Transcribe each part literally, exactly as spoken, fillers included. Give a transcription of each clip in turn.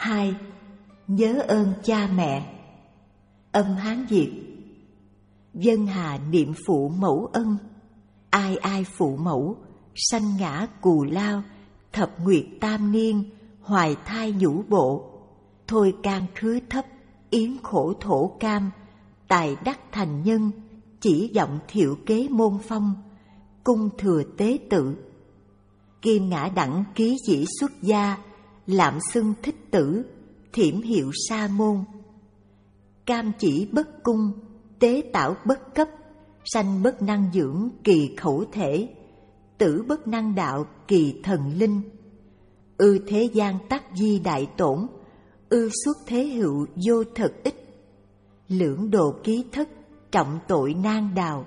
Hai, nhớ ơn cha mẹ. Âm Hán Việt. Dân hà niệm phụ mẫu ân, ai ai phụ mẫu, sanh ngã cù lao, thập nguyệt tam niên, hoài thai nhũ bộ. Thôi can khứ thấp, yến khổ thổ cam, tài đắc thành nhân, chỉ vọng thiệu kế môn phong, cung thừa tế tự. Kim ngã đẳng ký dĩ xuất gia, lạm xưng thích tử, thiểm hiệu sa môn. Cam chỉ bất cung, tế tạo bất cấp, sanh bất năng dưỡng kỳ khẩu thể, tử bất năng đạo kỳ thần linh. Ư thế gian tắc di đại tổn, ư xuất thế hữu vô thật ích. Lưỡng độ ký thất, trọng tội nan đào.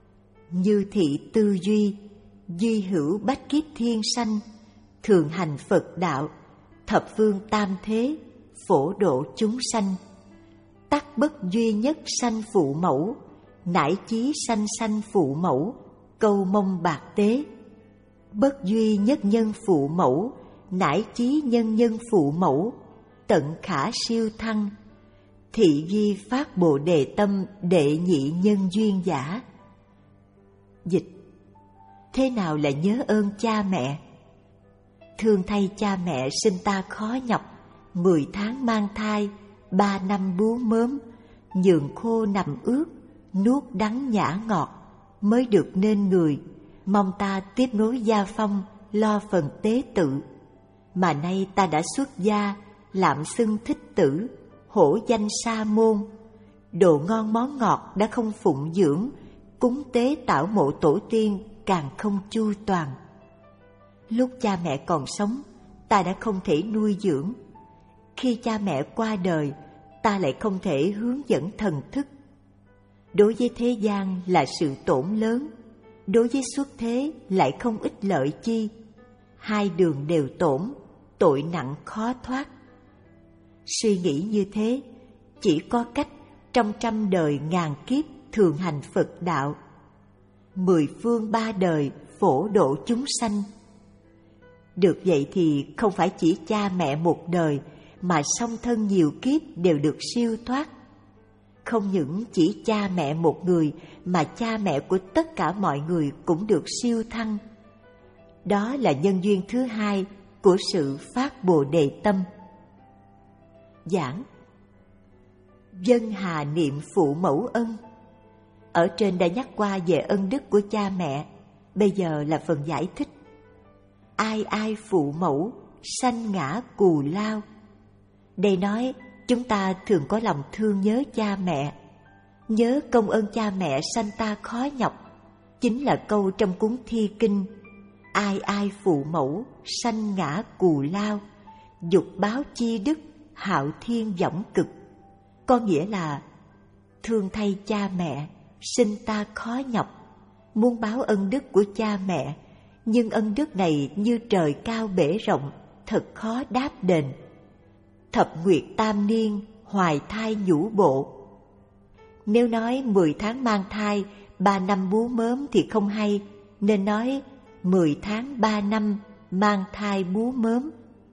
Như thị tư duy, duy hữu bách kiếp thiên sanh, thường hành Phật đạo, thập phương tam thế, phổ độ chúng sanh. Tắc bất duy nhất sanh phụ mẫu, nải chí sanh sanh phụ mẫu, câu mong bạc tế. Bất duy nhất nhân phụ mẫu, nải chí nhân nhân phụ mẫu, tận khả siêu thăng. Thị duy phát bồ đề tâm, đệ nhị nhân duyên giả. Dịch: thế nào là nhớ ơn cha mẹ? Thương thay cha mẹ sinh ta khó nhọc, mười tháng mang thai, ba năm bú mớm, nhường khô nằm ướt, nuốt đắng nhả ngọt, mới được nên người. Mong ta tiếp nối gia phong, lo phần tế tự. Mà nay ta đã xuất gia, lạm xưng thích tử, hổ danh sa môn. Đồ ngon món ngọt đã không phụng dưỡng, cúng tế tạo mộ tổ tiên càng không chu toàn. Lúc cha mẹ còn sống, ta đã không thể nuôi dưỡng. Khi cha mẹ qua đời, ta lại không thể hướng dẫn thần thức. Đối với thế gian là sự tổn lớn, đối với xuất thế lại không ích lợi chi. Hai đường đều tổn, tội nặng khó thoát. Suy nghĩ như thế, chỉ có cách trong trăm đời ngàn kiếp thường hành Phật đạo, mười phương ba đời phổ độ chúng sanh. Được vậy thì không phải chỉ cha mẹ một đời, mà song thân nhiều kiếp đều được siêu thoát. Không những chỉ cha mẹ một người, mà cha mẹ của tất cả mọi người cũng được siêu thăng. Đó là nhân duyên thứ hai của sự phát bồ đề tâm. Giảng: dân hà niệm phụ mẫu ân. Ở trên đã nhắc qua về ân đức của cha mẹ, bây giờ là phần giải thích. Ai ai phụ mẫu, sanh ngã cù lao. Đây nói chúng ta thường có lòng thương nhớ cha mẹ, nhớ công ơn cha mẹ sanh ta khó nhọc. Chính là câu trong cuốn Thi Kinh: ai ai phụ mẫu, sanh ngã cù lao, dục báo chi đức, hạo thiên võng cực. Có nghĩa là thương thay cha mẹ, sinh ta khó nhọc, muốn báo ân đức của cha mẹ, nhưng ân đức này như trời cao bể rộng, thật khó đáp đền. Thập nguyệt tam niên, hoài thai nhũ bộ. Nếu nói mười tháng mang thai, ba năm bú mớm thì không hay, nên nói mười tháng ba năm mang thai bú mớm.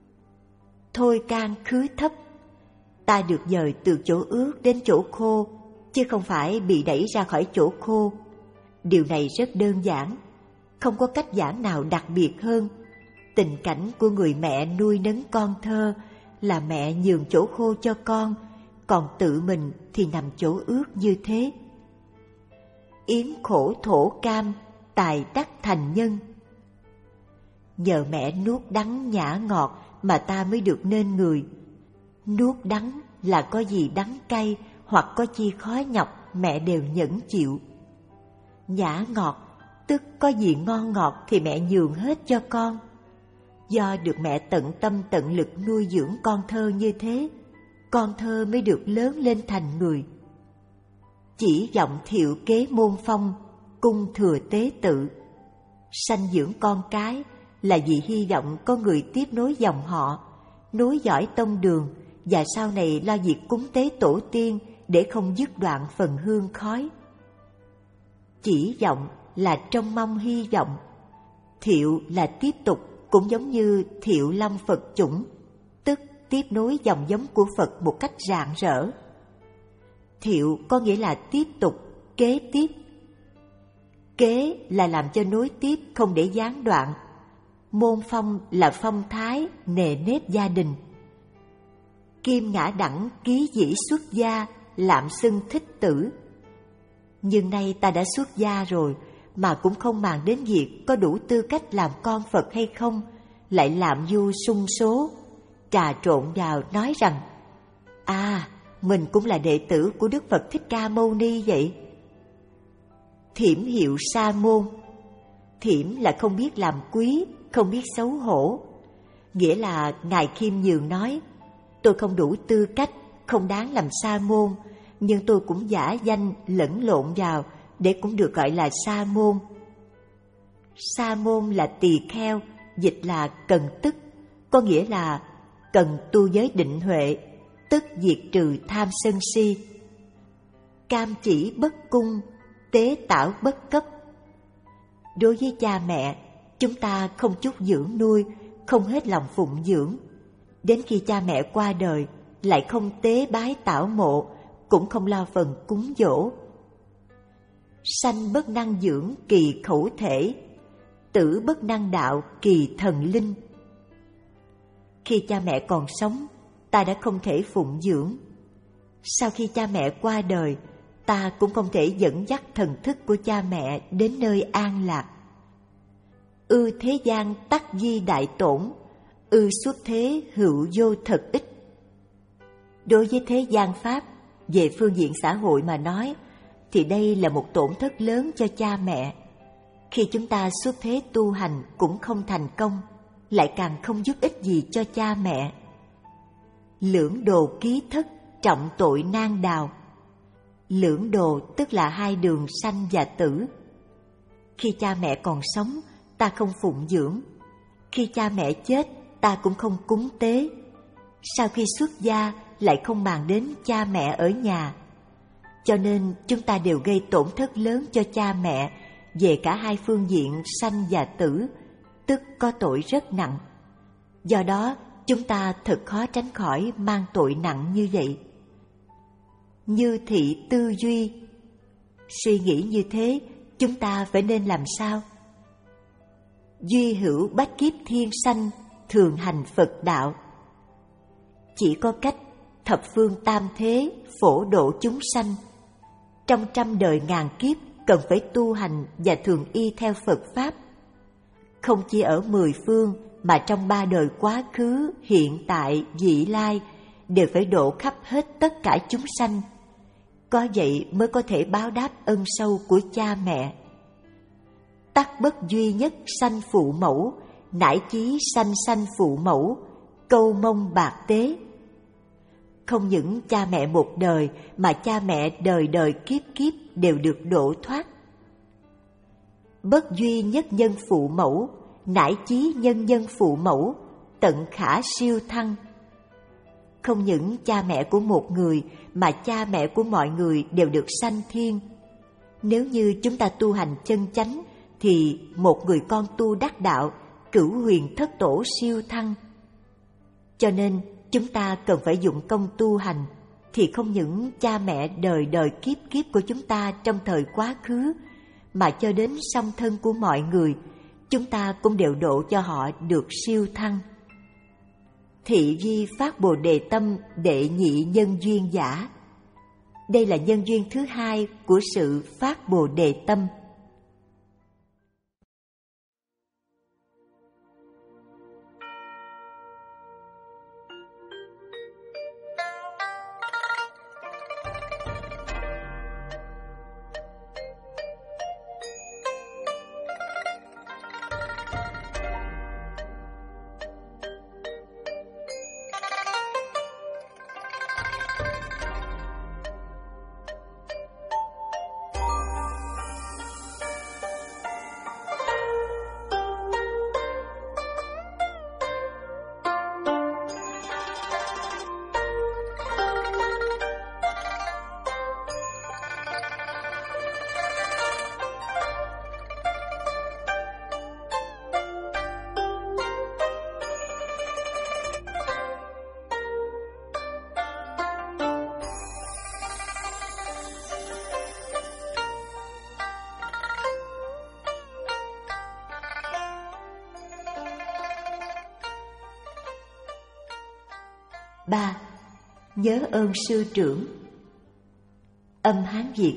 Thôi can khứ thấp. Ta được dời từ chỗ ướt đến chỗ khô, chứ không phải bị đẩy ra khỏi chỗ khô. Điều này rất đơn giản, không có cách giảng nào đặc biệt hơn. Tình cảnh của người mẹ nuôi nấng con thơ là mẹ nhường chỗ khô cho con, còn tự mình thì nằm chỗ ướt như thế. Yến khổ thổ cam, tài đắc thành nhân. Nhờ mẹ nuốt đắng nhả ngọt mà ta mới được nên người. Nuốt đắng là có gì đắng cay hoặc có chi khó nhọc mẹ đều nhẫn chịu. Nhả ngọt tức có gì ngon ngọt thì mẹ nhường hết cho con. Do được mẹ tận tâm tận lực nuôi dưỡng con thơ như thế, con thơ mới được lớn lên thành người. Chỉ vọng thiệu kế môn phong, cung thừa tế tự. Sanh dưỡng con cái là vì hy vọng có người tiếp nối dòng họ, nối dõi tông đường, và sau này lo việc cúng tế tổ tiên để không dứt đoạn phần hương khói. Chỉ vọng là trông mong hy vọng, thiệu là tiếp tục, cũng giống như thiệu long Phật chủng, tức tiếp nối dòng giống của Phật một cách rạng rỡ. Thiệu có nghĩa là tiếp tục, kế tiếp. Kế là làm cho nối tiếp, không để gián đoạn. Môn phong là phong thái, nề nếp gia đình. Kim ngã đẳng ký dĩ xuất gia, lạm xưng thích tử. Nhưng nay ta đã xuất gia rồi, mà cũng không màng đến việc có đủ tư cách làm con Phật hay không, lại lạm du sung số, trà trộn vào nói rằng: à, mình cũng là đệ tử của Đức Phật Thích Ca Mâu Ni vậy. Thiểm hiệu sa môn. Thiểm là không biết làm quý, không biết xấu hổ. Nghĩa là Ngài Khiêm Nhường nói: tôi không đủ tư cách, không đáng làm sa môn, nhưng tôi cũng giả danh lẫn lộn vào để cũng được gọi là sa môn. Sa môn là tỳ kheo, dịch là cần tức, có nghĩa là cần tu giới định huệ, tức diệt trừ tham sân si. Cam chỉ bất cung, tế tảo bất cấp. Đối với cha mẹ, chúng ta không chút dưỡng nuôi, không hết lòng phụng dưỡng. Đến khi cha mẹ qua đời, lại không tế bái tảo mộ, cũng không lo phần cúng dỗ. Sanh bất năng dưỡng kỳ khẩu thể, tử bất năng đạo kỳ thần linh. Khi cha mẹ còn sống, ta đã không thể phụng dưỡng. Sau khi cha mẹ qua đời, ta cũng không thể dẫn dắt thần thức của cha mẹ đến nơi an lạc. Ư thế gian tắc di đại tổn, ư xuất thế hữu vô thật ích. Đối với thế gian pháp, về phương diện xã hội mà nói, thì đây là một tổn thất lớn cho cha mẹ. Khi chúng ta xuất thế tu hành cũng không thành công, lại càng không giúp ích gì cho cha mẹ. Lưỡng đồ ký thất, trọng tội nan đào. Lưỡng đồ tức là hai đường sanh và tử. Khi cha mẹ còn sống, ta không phụng dưỡng. Khi cha mẹ chết, ta cũng không cúng tế. Sau khi xuất gia, lại không màng đến cha mẹ ở nhà. Cho nên chúng ta đều gây tổn thất lớn cho cha mẹ về cả hai phương diện sanh và tử, tức có tội rất nặng. Do đó, chúng ta thật khó tránh khỏi mang tội nặng như vậy. Như thị tư duy. Suy nghĩ như thế, chúng ta phải nên làm sao? Duy hữu bách kiếp thiên sanh, thường hành Phật đạo. Chỉ có cách thập phương tam thế, phổ độ chúng sanh. Trong trăm đời ngàn kiếp cần phải tu hành và thường y theo Phật Pháp. Không chỉ ở mười phương mà trong ba đời quá khứ, hiện tại, vị lai đều phải độ khắp hết tất cả chúng sanh. Có vậy mới có thể báo đáp ân sâu của cha mẹ. Tắc bất duy nhất sanh phụ mẫu, nải chí sanh sanh phụ mẫu, câu mong bạc tế. Không những cha mẹ một đời mà cha mẹ đời đời kiếp kiếp đều được độ thoát. Bất duy nhất nhân phụ mẫu, nải chí nhân nhân phụ mẫu, tận khả siêu thăng. Không những cha mẹ của một người mà cha mẹ của mọi người đều được sanh thiên. Nếu như chúng ta tu hành chân chánh thì một người con tu đắc đạo, cửu huyền thất tổ siêu thăng. Cho nên chúng ta cần phải dụng công tu hành, thì không những cha mẹ đời đời kiếp kiếp của chúng ta trong thời quá khứ, mà cho đến song thân của mọi người, chúng ta cũng đều độ cho họ được siêu thăng. Thị vi phát Bồ Đề tâm đệ nhị nhân duyên giả. Đây là nhân duyên thứ hai của sự phát Bồ Đề tâm. ba. Nhớ ơn sư trưởng. Âm Hán Việt.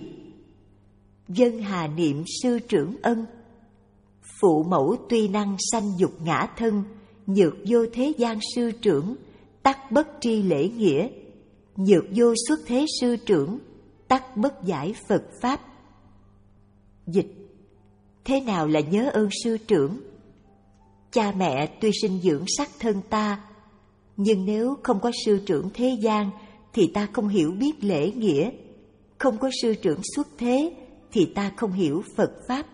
Dân hà niệm sư trưởng ân. Phụ mẫu tuy năng sanh dục ngã thân, nhược vô thế gian sư trưởng, tắc bất tri lễ nghĩa. Nhược vô xuất thế sư trưởng, tắc bất giải Phật Pháp. Dịch: thế nào là nhớ ơn sư trưởng? Cha mẹ tuy sinh dưỡng sắc thân ta, nhưng nếu không có sư trưởng thế gian thì ta không hiểu biết lễ nghĩa. Không có sư trưởng xuất thế thì ta không hiểu Phật Pháp.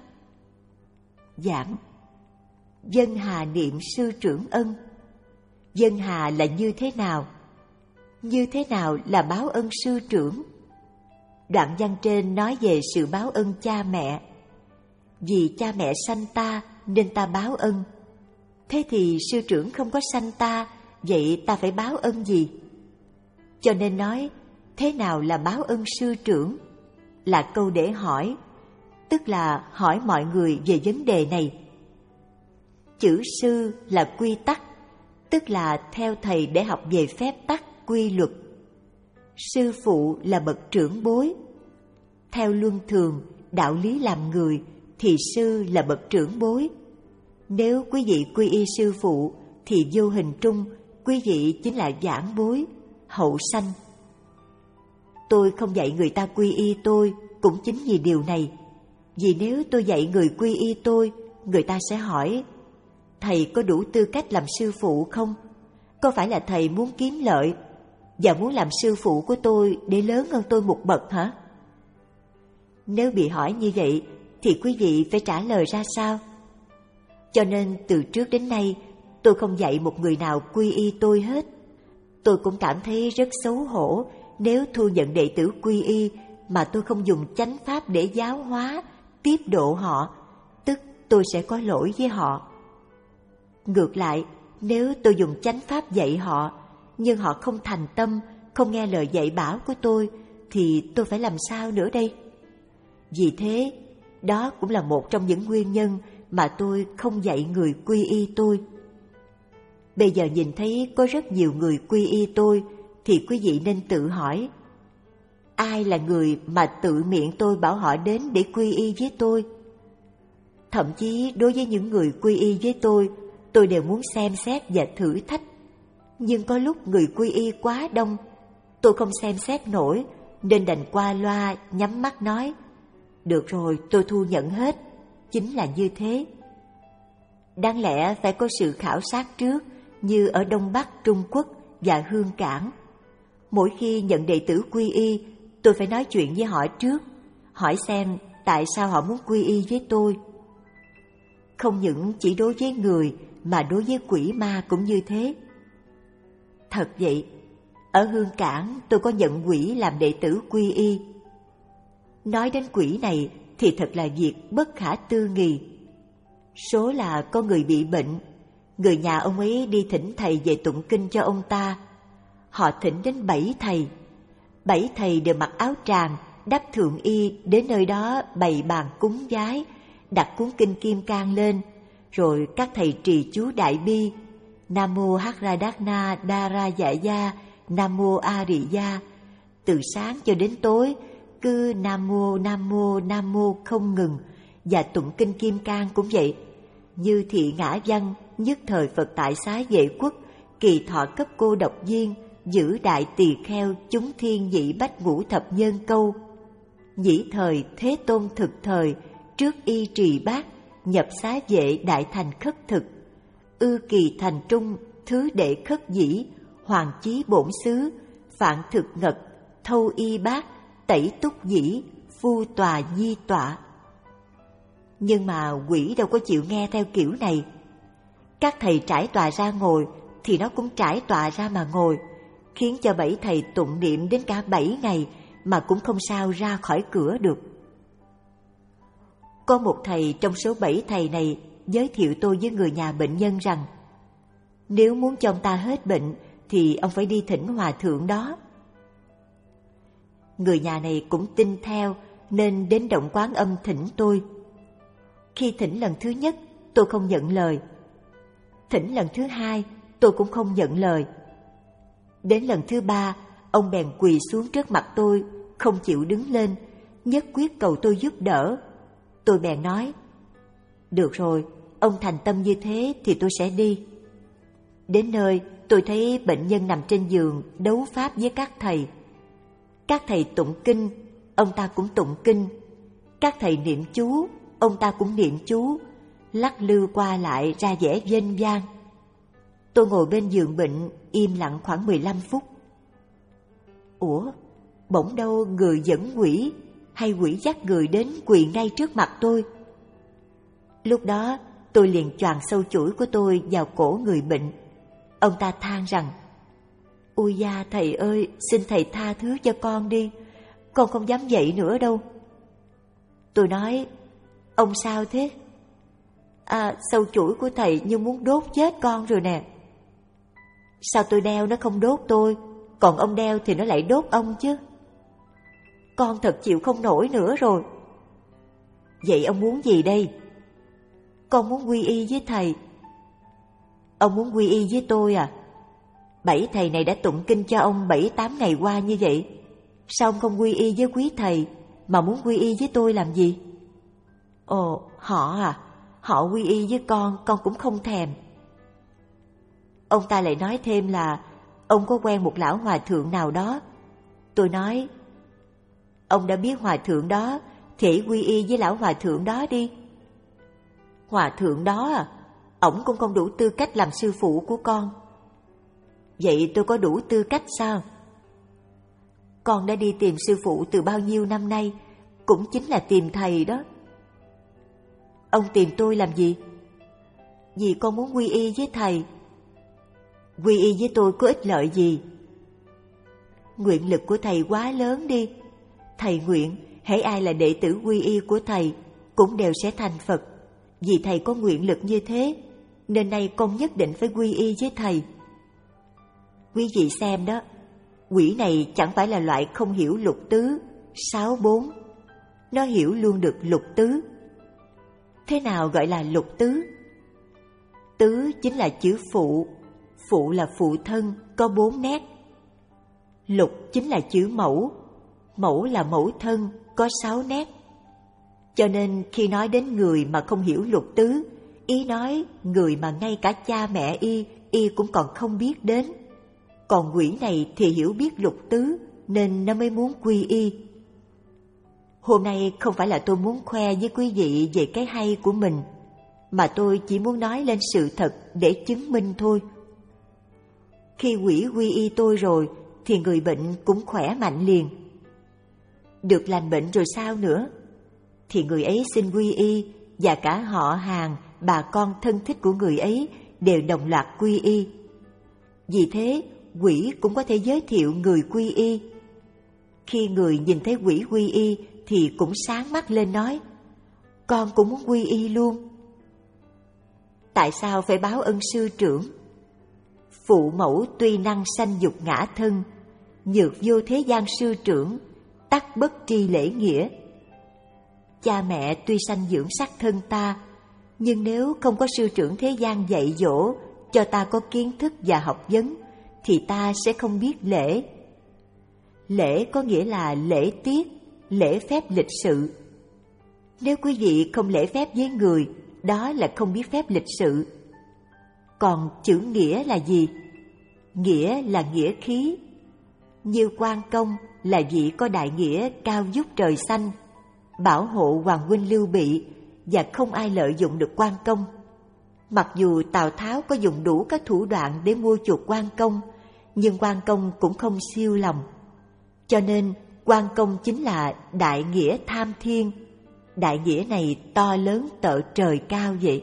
Giảng: dân hà niệm sư trưởng ân. Dân hà là như thế nào? Như thế nào là báo ân sư trưởng? Đoạn văn trên nói về sự báo ân cha mẹ. Vì cha mẹ sanh ta nên ta báo ân. Thế thì sư trưởng không có sanh ta, vậy ta phải báo ân gì? Cho nên nói, thế nào là báo ân sư trưởng? Là câu để hỏi, tức là hỏi mọi người về vấn đề này. Chữ sư là quy tắc, tức là theo thầy để học về phép tắc, quy luật. Sư phụ là bậc trưởng bối. Theo luân thường, đạo lý làm người, thì sư là bậc trưởng bối. Nếu quý vị quy y sư phụ, thì vô hình trung quý vị chính là giảng bối, hậu sanh. Tôi không dạy người ta quy y tôi cũng chính vì điều này. Vì nếu tôi dạy người quy y tôi, người ta sẽ hỏi: thầy có đủ tư cách làm sư phụ không? Có phải là thầy muốn kiếm lợi và muốn làm sư phụ của tôi để lớn hơn tôi một bậc hả? Nếu bị hỏi như vậy thì quý vị phải trả lời ra sao? Cho nên từ trước đến nay tôi không dạy một người nào quy y tôi hết. Tôi cũng cảm thấy rất xấu hổ nếu thu nhận đệ tử quy y mà tôi không dùng chánh pháp để giáo hóa, tiếp độ họ, tức tôi sẽ có lỗi với họ. Ngược lại, nếu tôi dùng chánh pháp dạy họ, nhưng họ không thành tâm, không nghe lời dạy bảo của tôi, thì tôi phải làm sao nữa đây? Vì thế, đó cũng là một trong những nguyên nhân mà tôi không dạy người quy y tôi. Bây giờ nhìn thấy có rất nhiều người quy y tôi, thì quý vị nên tự hỏi, ai là người mà tự miệng tôi bảo họ đến để quy y với tôi? Thậm chí đối với những người quy y với tôi, tôi đều muốn xem xét và thử thách. Nhưng có lúc người quy y quá đông, tôi không xem xét nổi, nên đành qua loa nhắm mắt nói: được rồi, tôi thu nhận hết. Chính là như thế. Đáng lẽ phải có sự khảo sát trước, như ở Đông Bắc Trung Quốc và Hương Cảng. Mỗi khi nhận đệ tử quy y, tôi phải nói chuyện với họ trước, hỏi xem tại sao họ muốn quy y với tôi. Không những chỉ đối với người, mà đối với quỷ ma cũng như thế. Thật vậy, ở Hương Cảng tôi có nhận quỷ làm đệ tử quy y. Nói đến quỷ này thì thật là việc bất khả tư nghị. Số là có người bị bệnh, người nhà ông ấy đi thỉnh thầy về tụng kinh cho ông ta. Họ thỉnh đến bảy thầy. Bảy thầy đều mặc áo tràng, đắp thượng y, đến nơi đó bày bàn cúng vái, đặt cuốn kinh Kim Cang lên, rồi các thầy trì chú Đại Bi, Nam Mô Hắc-ra-đát-na Đa-ra-dạ-ya, Nam Mô A-rì-ya. Từ sáng cho đến tối, cứ Nam Mô, Nam Mô, Nam Mô không ngừng, và tụng kinh Kim Cang cũng vậy. Như Thị Ngã Văn, nhất thời Phật tại Xá Vệ Quốc, Kỳ Thọ cấp cô độc viên, giữ đại tỳ kheo, chúng thiên nhị bách ngũ thập nhân câu. Nhĩ thời Thế Tôn thực thời, trước y trì bát, nhập xá vệ đại thành khất thực. Ư kỳ thành trung, thứ đệ khất dĩ, hoàng chí bổn xứ, phạn thực ngật, thâu y bát, tẩy túc dĩ, phu tòa nhi tọa. Nhưng mà quỷ đâu có chịu nghe theo kiểu này. Các thầy trải tòa ra ngồi thì nó cũng trải tòa ra mà ngồi, khiến cho bảy thầy tụng niệm đến cả bảy ngày mà cũng không sao ra khỏi cửa được. Có một thầy trong số bảy thầy này giới thiệu tôi với người nhà bệnh nhân rằng nếu muốn cho ông ta hết bệnh thì ông phải đi thỉnh hòa thượng đó. Người nhà này cũng tin theo nên đến động Quán Âm thỉnh tôi. Khi thỉnh lần thứ nhất tôi không nhận lời. Thỉnh lần thứ hai tôi cũng không nhận lời. Đến lần thứ ba, ông bèn quỳ xuống trước mặt tôi, không chịu đứng lên, nhất quyết cầu tôi giúp đỡ. Tôi bèn nói, được rồi, ông thành tâm như thế thì tôi sẽ đi. Đến nơi, tôi thấy bệnh nhân nằm trên giường đấu pháp với các thầy. Các thầy tụng kinh, ông ta cũng tụng kinh. Các thầy niệm chú, ông ta cũng niệm chú, lắc lư qua lại ra vẻ vênh vang. Tôi ngồi bên giường bệnh, im lặng khoảng mười lăm phút. Ủa, bỗng đâu người dẫn quỷ, hay quỷ dắt người đến quỳ ngay trước mặt tôi. Lúc đó, tôi liền choàng sâu chuỗi của tôi vào cổ người bệnh. Ông ta than rằng, ôi da thầy ơi, xin thầy tha thứ cho con đi, con không dám dậy nữa đâu. Tôi nói, ông sao thế? À, sâu chuỗi của thầy như muốn đốt chết con rồi nè. Sao tôi đeo nó không đốt tôi, còn ông đeo thì nó lại đốt ông chứ? Con thật chịu không nổi nữa rồi. Vậy ông muốn gì đây? Con muốn quy y với thầy. Ông muốn quy y với tôi à? Bảy thầy này đã tụng kinh cho ông bảy tám ngày qua như vậy, sao ông không quy y với quý thầy mà muốn quy y với tôi làm gì? Ồ, họ à, họ quy y với con, con cũng không thèm. Ông ta lại nói thêm là ông có quen một lão hòa thượng nào đó. Tôi nói, ông đã biết hòa thượng đó thì quy y với lão hòa thượng đó đi. Hòa thượng đó à, ổng cũng không đủ tư cách làm sư phụ của con. Vậy tôi có đủ tư cách sao? Con đã đi tìm sư phụ từ bao nhiêu năm nay, cũng chính là tìm thầy đó. Ông tìm tôi làm gì? Vì con muốn quy y với thầy. Quy y với tôi có ích lợi gì? Nguyện lực của thầy quá lớn đi. Thầy nguyện, hễ ai là đệ tử quy y của thầy cũng đều sẽ thành Phật. Vì thầy có nguyện lực như thế, nên nay con nhất định phải quy y với thầy. Quý vị xem đó, quỷ này chẳng phải là loại không hiểu lục tứ, sáu bốn. Nó hiểu luôn được lục tứ. Thế nào gọi là lục tứ? Tứ chính là chữ phụ, phụ là phụ thân, có bốn nét. Lục chính là chữ mẫu, mẫu là mẫu thân, có sáu nét. Cho nên khi nói đến người mà không hiểu lục tứ, ý nói người mà ngay cả cha mẹ y, y cũng còn không biết đến. Còn quỷ này thì hiểu biết lục tứ, nên nó mới muốn quy y. Hôm nay không phải là tôi muốn khoe với quý vị về cái hay của mình, mà tôi chỉ muốn nói lên sự thật để chứng minh thôi. Khi quỷ quy y tôi rồi, thì người bệnh cũng khỏe mạnh liền. Được lành bệnh rồi sao nữa? Thì người ấy xin quy y, và cả họ hàng, bà con thân thích của người ấy đều đồng loạt quy y. Vì thế, quỷ cũng có thể giới thiệu người quy y. Khi người nhìn thấy quỷ quy y thì cũng sáng mắt lên nói, con cũng muốn quy y luôn. Tại sao phải báo ân sư trưởng? Phụ mẫu tuy năng sanh dục ngã thân, nhược vô thế gian sư trưởng, tắc bất tri lễ nghĩa. Cha mẹ tuy sanh dưỡng sắc thân ta, nhưng nếu không có sư trưởng thế gian dạy dỗ, cho ta có kiến thức và học vấn, thì ta sẽ không biết lễ. Lễ có nghĩa là lễ tiết, lễ phép lịch sự. Nếu quý vị không lễ phép với người, đó là không biết phép lịch sự. Còn chữ nghĩa là gì? Nghĩa là nghĩa khí. Như Quan Công là vị có đại nghĩa cao vút trời xanh, bảo hộ hoàng huynh Lưu Bị, và không ai lợi dụng được Quan Công. Mặc dù Tào Tháo có dùng đủ các thủ đoạn để mua chuộc Quan Công, nhưng Quan Công cũng không siêu lòng. Cho nên Quan Công chính là đại nghĩa tham thiên. Đại nghĩa này to lớn tợ trời cao vậy.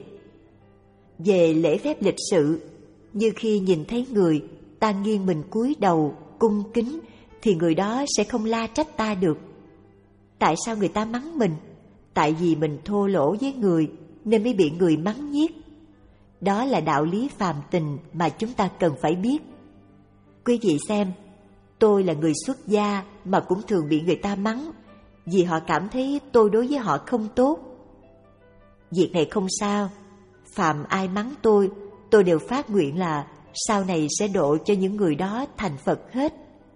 Về lễ phép lịch sự, như khi nhìn thấy người, ta nghiêng mình cúi đầu, cung kính, thì người đó sẽ không la trách ta được. Tại sao người ta mắng mình? Tại vì mình thô lỗ với người, nên mới bị người mắng nhiếc. Đó là đạo lý phàm tình mà chúng ta cần phải biết. Quý vị xem, tôi là người xuất gia mà cũng thường bị người ta mắng, vì họ cảm thấy tôi đối với họ không tốt. Việc này không sao, phàm ai mắng tôi, tôi đều phát nguyện là sau này sẽ độ cho những người đó thành Phật hết.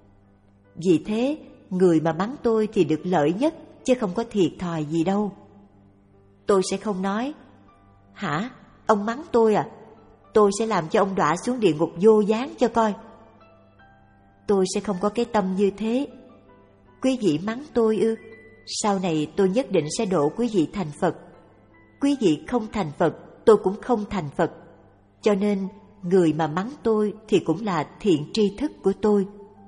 Vì thế, người mà mắng tôi thì được lợi nhất, chứ không có thiệt thòi gì đâu. Tôi sẽ không nói, hả, ông mắng tôi à? Tôi sẽ làm cho ông đọa xuống địa ngục vô gián cho coi. Tôi sẽ không có cái tâm như thế. Quý vị mắng tôi ư? Sau này tôi nhất định sẽ độ quý vị thành Phật. Quý vị không thành Phật, tôi cũng không thành Phật. Cho nên, người mà mắng tôi thì cũng là thiện tri thức của tôi.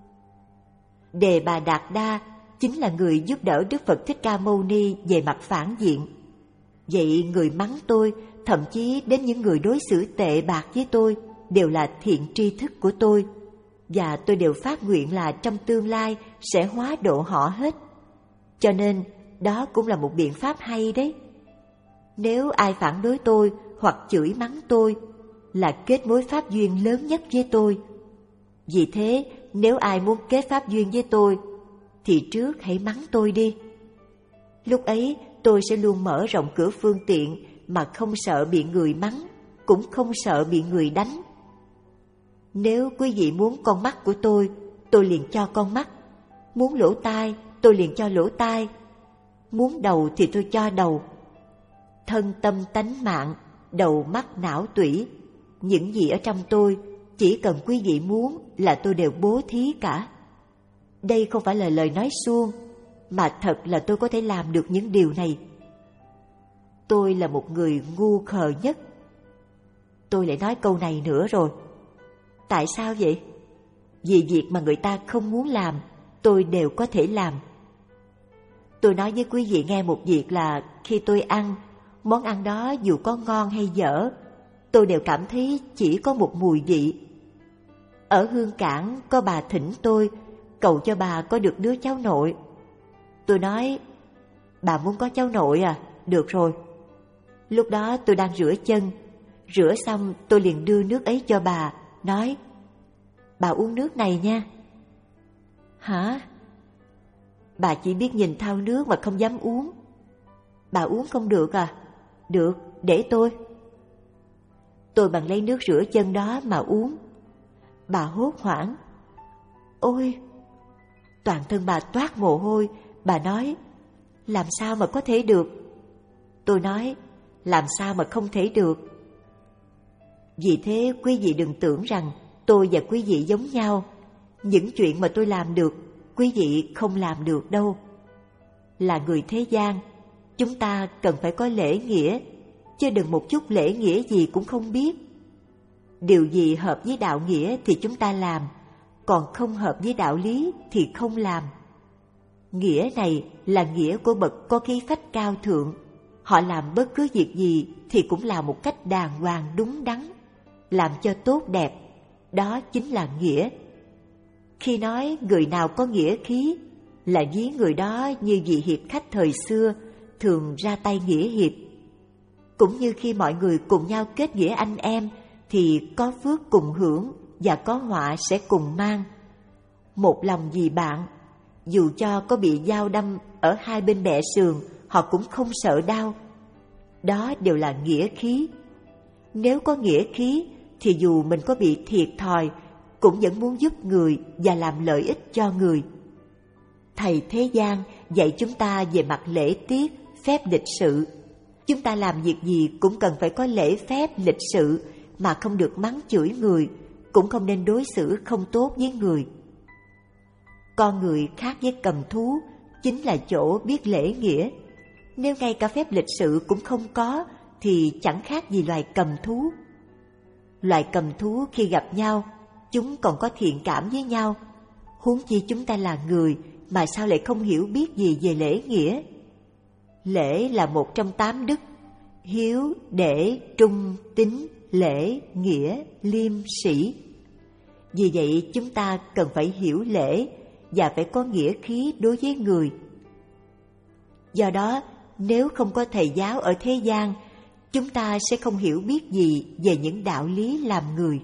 Đề Bà Đạt Đa chính là người giúp đỡ Đức Phật Thích Ca Mâu Ni về mặt phản diện. Vậy người mắng tôi, thậm chí đến những người đối xử tệ bạc với tôi, đều là thiện tri thức của tôi. Và tôi đều phát nguyện là trong tương lai sẽ hóa độ họ hết. Cho nên, đó cũng là một biện pháp hay đấy. Nếu ai phản đối tôi hoặc chửi mắng tôi, là kết mối pháp duyên lớn nhất với tôi. Vì thế, nếu ai muốn kết pháp duyên với tôi, thì trước hãy mắng tôi đi. Lúc ấy, tôi sẽ luôn mở rộng cửa phương tiện mà không sợ bị người mắng, cũng không sợ bị người đánh. Nếu quý vị muốn con mắt của tôi, tôi liền cho con mắt. Muốn lỗ tai, tôi liền cho lỗ tai. Muốn đầu thì tôi cho đầu. Thân tâm tánh mạng, đầu mắt não tủy, những gì ở trong tôi, chỉ cần quý vị muốn là tôi đều bố thí cả. Đây không phải là lời nói suông, mà thật là tôi có thể làm được những điều này. Tôi là một người ngu khờ nhất. Tôi lại nói câu này nữa rồi. Tại sao vậy? Vì việc mà người ta không muốn làm, tôi đều có thể làm. Tôi nói với quý vị nghe một việc là khi tôi ăn, món ăn đó dù có ngon hay dở, tôi đều cảm thấy chỉ có một mùi vị. Ở Hương Cảng có bà thỉnh tôi, cầu cho bà có được đứa cháu nội. Tôi nói, bà muốn có cháu nội à? Được rồi. Lúc đó tôi đang rửa chân. Rửa xong tôi liền đưa nước ấy cho bà, nói, bà uống nước này nha. Hả? Bà chỉ biết nhìn thao nước mà không dám uống. Bà uống không được à? Được, để tôi. Tôi bằng lấy nước rửa chân đó mà uống. Bà hốt hoảng. Ôi! Toàn thân bà toát mồ hôi. Bà nói, làm sao mà có thể được? Tôi nói, làm sao mà không thể được? Vì thế quý vị đừng tưởng rằng tôi và quý vị giống nhau. Những chuyện mà tôi làm được, quý vị không làm được đâu. Là người thế gian, chúng ta cần phải có lễ nghĩa, chứ đừng một chút lễ nghĩa gì cũng không biết. Điều gì hợp với đạo nghĩa thì chúng ta làm, còn không hợp với đạo lý thì không làm. Nghĩa này là nghĩa của bậc có khí phách cao thượng. Họ làm bất cứ việc gì thì cũng làm một cách đàng hoàng đúng đắn, làm cho tốt đẹp. Đó chính là nghĩa. Khi nói người nào có nghĩa khí, là ví người đó như vị hiệp khách thời xưa thường ra tay nghĩa hiệp. Cũng như khi mọi người cùng nhau kết nghĩa anh em, thì có phước cùng hưởng và có họa sẽ cùng mang. Một lòng vì bạn, dù cho có bị dao đâm ở hai bên bẹ sườn, họ cũng không sợ đau. Đó đều là nghĩa khí. Nếu có nghĩa khí, thì dù mình có bị thiệt thòi, cũng vẫn muốn giúp người và làm lợi ích cho người. Thầy thế gian dạy chúng ta về mặt lễ tiết, phép lịch sự. Chúng ta làm việc gì cũng cần phải có lễ phép, lịch sự, mà không được mắng chửi người, cũng không nên đối xử không tốt với người. Con người khác với cầm thú chính là chỗ biết lễ nghĩa. Nếu ngay cả phép lịch sự cũng không có, thì chẳng khác gì loài cầm thú. Loài cầm thú khi gặp nhau, chúng còn có thiện cảm với nhau. Huống chi chúng ta là người, mà sao lại không hiểu biết gì về lễ nghĩa? Lễ là một trong tám đức: hiếu, để, trung, tín, lễ, nghĩa, liêm, sĩ. Vì vậy chúng ta cần phải hiểu lễ và phải có nghĩa khí đối với người. Do đó, nếu không có thầy giáo ở thế gian, chúng ta sẽ không hiểu biết gì về những đạo lý làm người.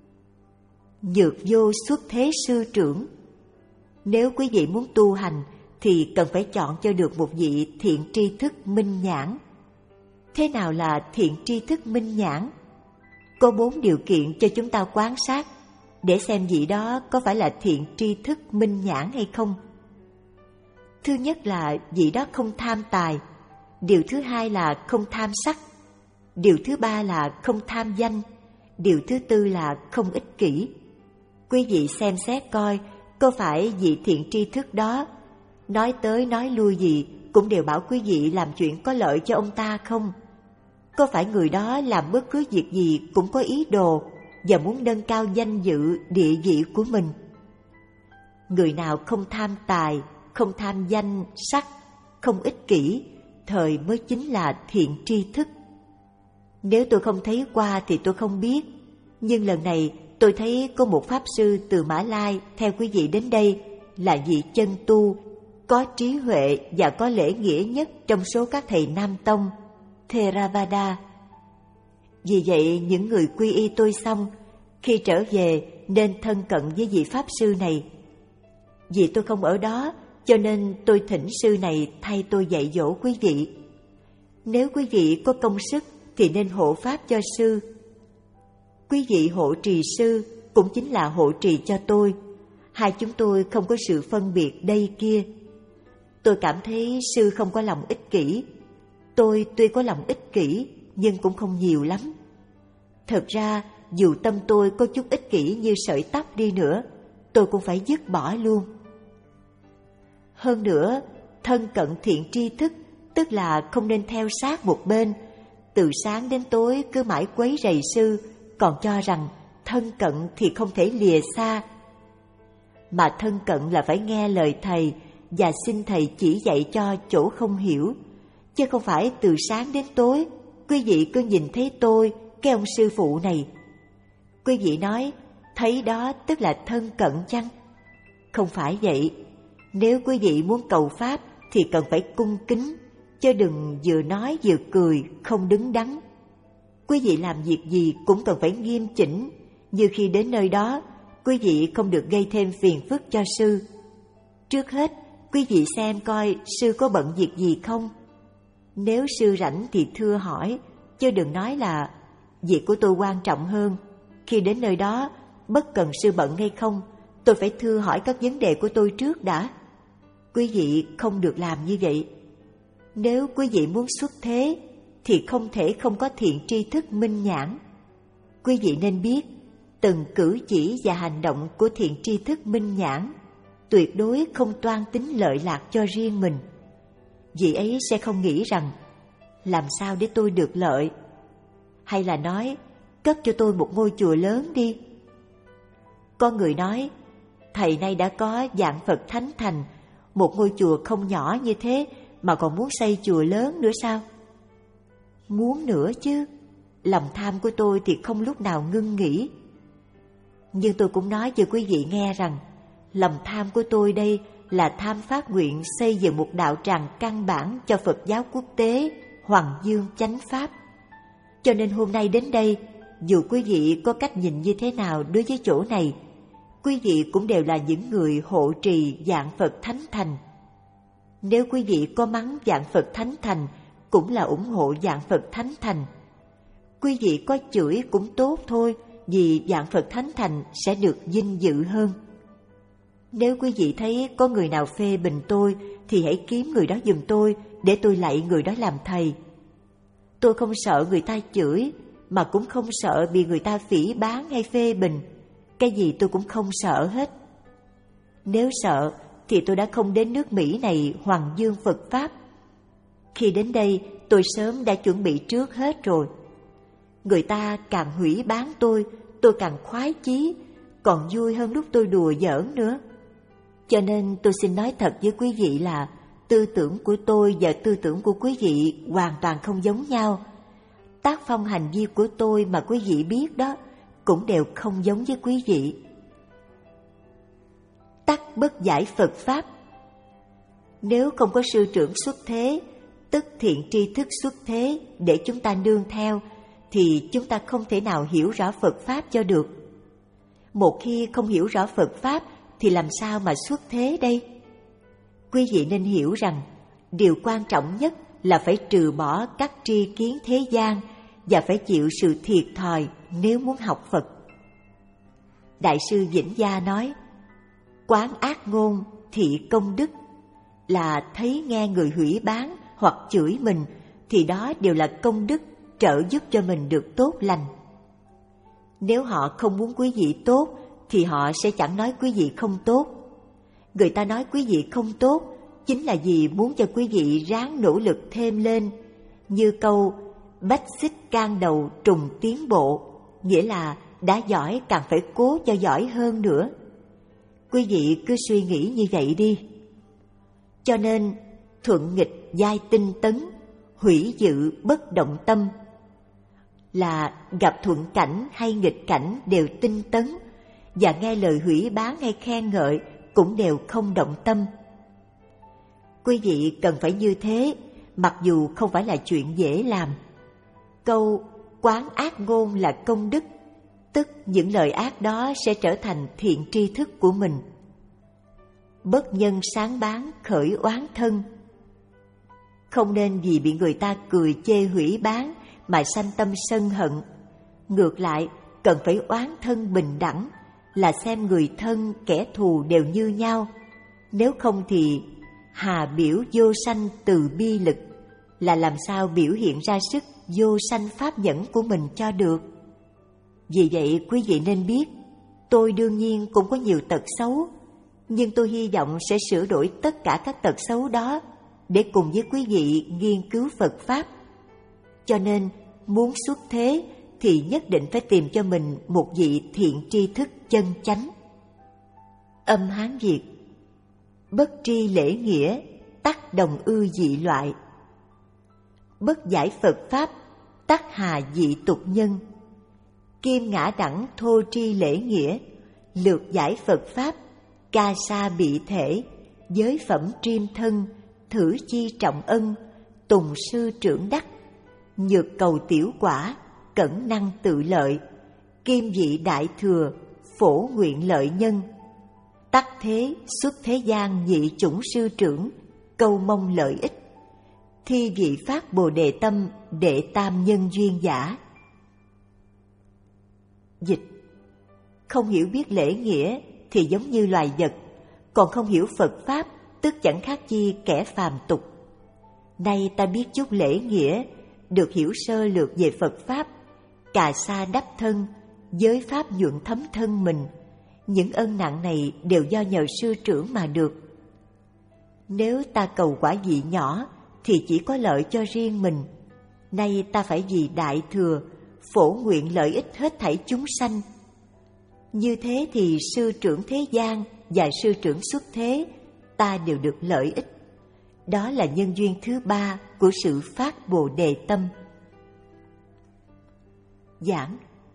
Nhược vô xuất thế sư trưởng. Nếu quý vị muốn tu hành thì cần phải chọn cho được một vị thiện tri thức minh nhãn. Thế nào là thiện tri thức minh nhãn? có bốn điều kiện cho chúng ta quan sát để xem vị đó có phải là thiện tri thức minh nhãn hay không. Thứ nhất là vị đó không tham tài. Điều thứ hai là không tham sắc. Điều thứ ba là không tham danh. Điều thứ tư là không ích kỷ. Quý vị xem xét coi có phải vị thiện tri thức đó nói tới nói lui gì cũng đều bảo quý vị làm chuyện có lợi cho ông ta không? Có phải người đó làm bất cứ việc gì cũng có ý đồ và muốn nâng cao danh dự, địa vị của mình? Người nào không tham tài, không tham danh, sắc, không ích kỷ, thời mới chính là thiện tri thức. Nếu tôi không thấy qua thì tôi không biết, nhưng lần này tôi thấy có một pháp sư từ Mã Lai theo quý vị đến đây là vị chân tu, có trí huệ và có lễ nghĩa nhất trong số các thầy Nam Tông, Theravada. Vì vậy những người quy y tôi xong, khi trở về nên thân cận với vị pháp sư này. Vì tôi không ở đó, cho nên tôi thỉnh sư này thay tôi dạy dỗ quý vị. Nếu quý vị có công sức thì nên hộ pháp cho sư. Quý vị hộ trì sư cũng chính là hộ trì cho tôi. Hai chúng tôi không có sự phân biệt đây kia. Tôi cảm thấy sư không có lòng ích kỷ. Tôi tuy có lòng ích kỷ nhưng cũng không nhiều lắm. Thật ra dù tâm tôi có chút ích kỷ như sợi tóc đi nữa, tôi cũng phải dứt bỏ luôn. Hơn nữa, thân cận thiện tri thức tức là không nên theo sát một bên, từ sáng đến tối cứ mãi quấy rầy sư, còn cho rằng thân cận thì không thể lìa xa. Mà thân cận là phải nghe lời thầy và xin thầy chỉ dạy cho chỗ không hiểu, chứ không phải từ sáng đến tối quý vị cứ nhìn thấy tôi, cái ông sư phụ này. Quý vị nói thấy đó tức là thân cận chăng? Không phải vậy. Nếu quý vị muốn cầu pháp thì cần phải cung kính, chứ đừng vừa nói vừa cười, không đứng đắn. Quý vị làm việc gì cũng cần phải nghiêm chỉnh, như khi đến nơi đó, quý vị không được gây thêm phiền phức cho sư. Trước hết, quý vị xem coi sư có bận việc gì không. Nếu sư rảnh thì thưa hỏi, chứ đừng nói là việc của tôi quan trọng hơn. Khi đến nơi đó, bất cần sư bận hay không, tôi phải thưa hỏi các vấn đề của tôi trước đã. Quý vị không được làm như vậy. Nếu quý vị muốn xuất thế, thì không thể không có thiện tri thức minh nhãn. Quý vị nên biết, từng cử chỉ và hành động của thiện tri thức minh nhãn tuyệt đối không toan tính lợi lạc cho riêng mình. Vị ấy sẽ không nghĩ rằng làm sao để tôi được lợi, hay là nói cất cho tôi một ngôi chùa lớn đi. Có người nói thầy nay đã có dạng Phật Thánh Thành, một ngôi chùa không nhỏ như thế mà còn muốn xây chùa lớn nữa sao? Muốn nữa chứ, lòng tham của tôi thì không lúc nào ngưng nghỉ. Nhưng tôi cũng nói cho quý vị nghe rằng lòng tham của tôi đây là tham phát nguyện xây dựng một đạo tràng căn bản cho Phật giáo quốc tế, Hoàng Dương Chánh Pháp. Cho nên hôm nay đến đây, dù quý vị có cách nhìn như thế nào đối với chỗ này, quý vị cũng đều là những người hộ trì dạng Phật Thánh Thành. Nếu quý vị có mắng dạng Phật Thánh Thành, cũng là ủng hộ dạng Phật Thánh Thành. Quý vị có chửi cũng tốt thôi, vì dạng Phật Thánh Thành sẽ được vinh dự hơn. Nếu quý vị thấy có người nào phê bình tôi, thì hãy kiếm người đó giùm tôi, để tôi lạy người đó làm thầy. Tôi không sợ người ta chửi, mà cũng không sợ bị người ta phỉ báng hay phê bình. Cái gì tôi cũng không sợ hết. Nếu sợ, thì tôi đã không đến nước Mỹ này Hoàng Dương Phật Pháp. Khi đến đây, tôi sớm đã chuẩn bị trước hết rồi. Người ta càng hủy báng tôi, tôi càng khoái chí, còn vui hơn lúc tôi đùa giỡn nữa. Cho nên tôi xin nói thật với quý vị là tư tưởng của tôi và tư tưởng của quý vị hoàn toàn không giống nhau. Tác phong hành vi của tôi mà quý vị biết đó cũng đều không giống với quý vị. Tắc bất giải Phật Pháp. Nếu không có sư trưởng xuất thế, tức thiện tri thức xuất thế để chúng ta nương theo, thì chúng ta không thể nào hiểu rõ Phật Pháp cho được. Một khi không hiểu rõ Phật Pháp thì làm sao mà xuất thế đây? Quý vị nên hiểu rằng điều quan trọng nhất là phải trừ bỏ các tri kiến thế gian và phải chịu sự thiệt thòi nếu muốn học Phật. Đại sư Vĩnh Gia nói, quán ác ngôn thị công đức, là thấy nghe người hủy báng hoặc chửi mình thì đó đều là công đức trợ giúp cho mình được tốt lành. Nếu họ không muốn quý vị tốt thì họ sẽ chẳng nói quý vị không tốt. Người ta nói quý vị không tốt chính là vì muốn cho quý vị ráng nỗ lực thêm lên, như câu bách xích can đầu trùng tiến bộ, nghĩa là đã giỏi càng phải cố cho giỏi hơn nữa. Quý vị cứ suy nghĩ như vậy đi. Cho nên thuận nghịch giai tinh tấn, hủy dự bất động tâm, là gặp thuận cảnh hay nghịch cảnh đều tinh tấn, và nghe lời hủy báng hay khen ngợi cũng đều không động tâm. Quý vị cần phải như thế, mặc dù không phải là chuyện dễ làm. Câu quán ác ngôn là công đức, tức những lời ác đó sẽ trở thành thiện tri thức của mình. Bất nhân sáng báng khởi oán thân, không nên vì bị người ta cười chê hủy báng mà sanh tâm sân hận. Ngược lại, cần phải oán thân bình đẳng, là xem người thân kẻ thù đều như nhau. Nếu không thì hà biểu vô sanh từ bi lực, là làm sao biểu hiện ra sức vô sanh pháp nhẫn của mình cho được. Vì vậy quý vị nên biết, tôi đương nhiên cũng có nhiều tật xấu, nhưng tôi hy vọng sẽ sửa đổi tất cả các tật xấu đó để cùng với quý vị nghiên cứu Phật Pháp. Cho nên, muốn xuất thế thì nhất định phải tìm cho mình một vị thiện tri thức chân chánh. Âm Hán Việt: bất tri lễ nghĩa, tắc đồng ư dị loại. Bất giải Phật Pháp, tắc hà dị tục nhân. Kim ngã đẳng thô tri lễ nghĩa, lược giải Phật Pháp, ca sa bị thể, giới phẩm triêm thân, thử chi trọng ân, tùng sư trưởng đắc, nhược cầu tiểu quả, cẩn năng tự lợi, kim vị đại thừa, phổ nguyện lợi nhân. Tắc thế xuất thế gian nhị chủng sư trưởng, câu mong lợi ích. Thi vị phát bồ đề tâm, đệ tam nhân duyên giả. Dịch: không hiểu biết lễ nghĩa thì giống như loài vật, còn không hiểu Phật Pháp tức chẳng khác chi kẻ phàm tục. Nay ta biết chút lễ nghĩa, được hiểu sơ lược về Phật Pháp, cà sa đắp thân, giới Pháp nhuận thấm thân mình. Những ân nặng này đều do nhờ sư trưởng mà được. Nếu ta cầu quả vị nhỏ thì chỉ có lợi cho riêng mình. Nay ta phải vì đại thừa, phổ nguyện lợi ích hết thảy chúng sanh. Như thế thì sư trưởng thế gian và sư trưởng xuất thế, ta đều được lợi ích. Đó là nhân duyên thứ ba của sự phát bồ đề tâm. Giảng: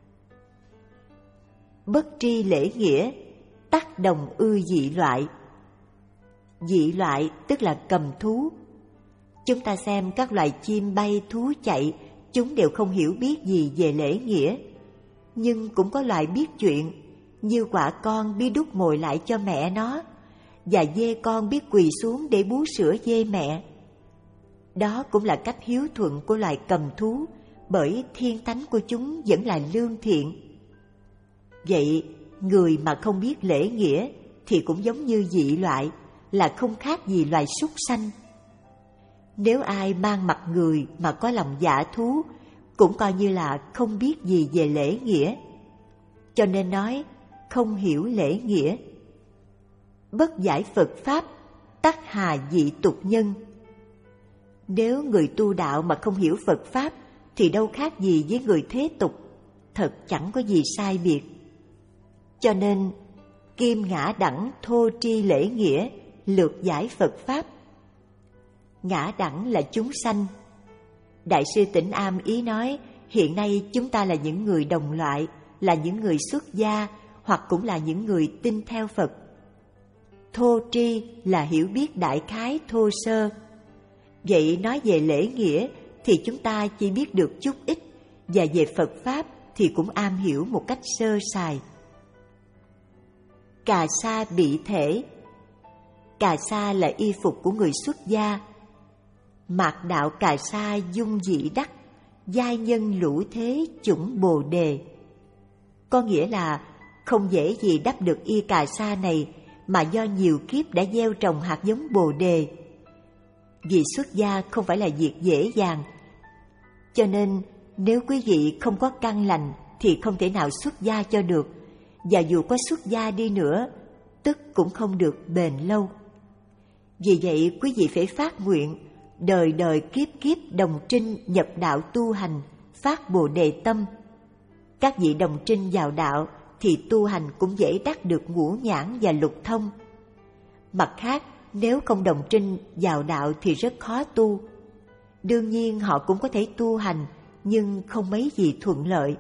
bất tri lễ nghĩa, tắc đồng ư dị loại. Dị loại tức là cầm thú. Chúng ta xem các loài chim bay, thú chạy, chúng đều không hiểu biết gì về lễ nghĩa. Nhưng cũng có loài biết chuyện, như quạ con biết đút mồi lại cho mẹ nó, và dê con biết quỳ xuống để bú sữa dê mẹ. Đó cũng là cách hiếu thuận của loài cầm thú, bởi thiên tánh của chúng vẫn là lương thiện. Vậy, người mà không biết lễ nghĩa thì cũng giống như dị loại, là không khác gì loài súc sanh. Nếu ai mang mặt người mà có lòng dạ thú, cũng coi như là không biết gì về lễ nghĩa. Cho nên nói, không hiểu lễ nghĩa. Bất giải Phật Pháp, tắc hà dị tục nhân. Nếu người tu đạo mà không hiểu Phật Pháp thì đâu khác gì với người thế tục, thật chẳng có gì sai biệt. Cho nên, kim ngã đẳng thô tri lễ nghĩa, lược giải Phật Pháp. Ngã đẳng là chúng sanh. Đại sư Tĩnh Am ý nói, hiện nay chúng ta là những người đồng loại, là những người xuất gia, hoặc cũng là những người tin theo Phật. Thô tri là hiểu biết đại khái thô sơ. Vậy nói về lễ nghĩa thì chúng ta chỉ biết được chút ít, và về Phật Pháp thì cũng am hiểu một cách sơ sài. Cà sa bị thể. Cà sa là y phục của người xuất gia. Mạt đạo cà sa dung dị đắc, giai nhân lũ thế chủng bồ đề. Có nghĩa là không dễ gì đắp được y cà sa này mà do nhiều kiếp đã gieo trồng hạt giống bồ đề. Vì xuất gia không phải là việc dễ dàng, cho nên nếu quý vị không có căn lành thì không thể nào xuất gia cho được, và dù có xuất gia đi nữa, tức cũng không được bền lâu. Vì vậy quý vị phải phát nguyện đời đời kiếp kiếp đồng trinh nhập đạo tu hành, phát bồ đề tâm. Các vị đồng trinh vào đạo thì tu hành cũng dễ đắc được ngũ nhãn và lục thông. Mặt khác, nếu không đồng trinh vào đạo thì rất khó tu. Đương nhiên họ cũng có thể tu hành, nhưng không mấy gì thuận lợi.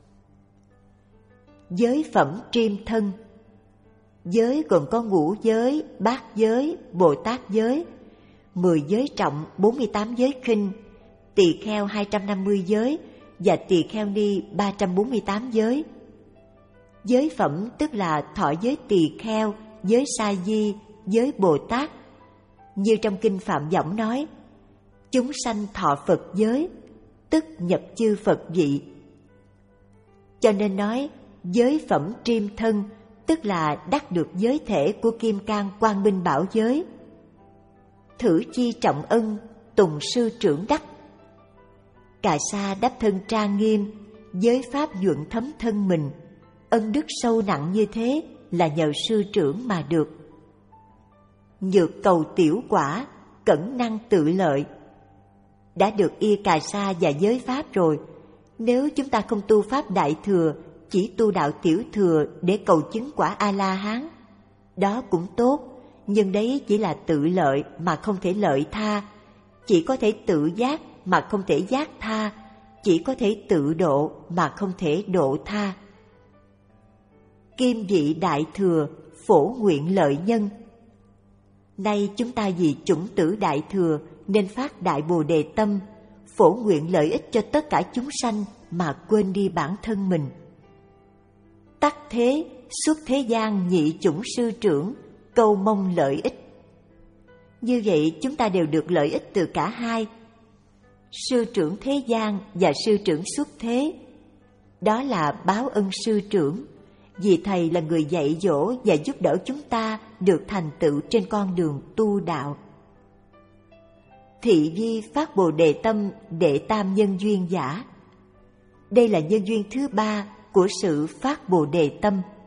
Giới phẩm triêm thân. Giới gồm có ngũ giới, bát giới, Bồ Tát giới, mười giới trọng, bốn mươi tám giới khinh, tỳ kheo hai trăm năm mươi giới và tỳ kheo ni ba trăm bốn mươi tám giới. Giới phẩm tức là thọ giới tỳ kheo, giới sa di, giới Bồ Tát. Như trong kinh Phạm Võng nói, chúng sanh thọ Phật giới, tức nhập chư Phật vị. Cho nên nói giới phẩm triêm thân, tức là đắc được giới thể của Kim Cang Quang Minh Bảo Giới. Thử chi trọng ân, tùng sư trưởng đắc. Cà sa đắp thân trang nghiêm, giới pháp nhuận thấm thân mình. Ân đức sâu nặng như thế là nhờ sư trưởng mà được. Nhược cầu tiểu quả, cẩn năng tự lợi. Đã được y cà sa và giới pháp rồi, nếu chúng ta không tu pháp đại thừa, chỉ tu đạo tiểu thừa để cầu chứng quả A-la-hán, đó cũng tốt, nhưng đấy chỉ là tự lợi mà không thể lợi tha, chỉ có thể tự giác mà không thể giác tha, chỉ có thể tự độ mà không thể độ tha. Kim vị đại thừa, phổ nguyện lợi nhân. Nay chúng ta vì chủng tử đại thừa nên phát đại bồ đề tâm, phổ nguyện lợi ích cho tất cả chúng sanh mà quên đi bản thân mình. Tắc thế, xuất thế gian nhị chủng sư trưởng, cầu mong lợi ích. Như vậy chúng ta đều được lợi ích từ cả hai, sư trưởng thế gian và sư trưởng xuất thế. Đó là báo ân sư trưởng, vì thầy là người dạy dỗ và giúp đỡ chúng ta được thành tựu trên con đường tu đạo. Thị vi phát bồ đề tâm đệ tam nhân duyên giả. Đây là nhân duyên thứ ba của sự phát bồ đề tâm.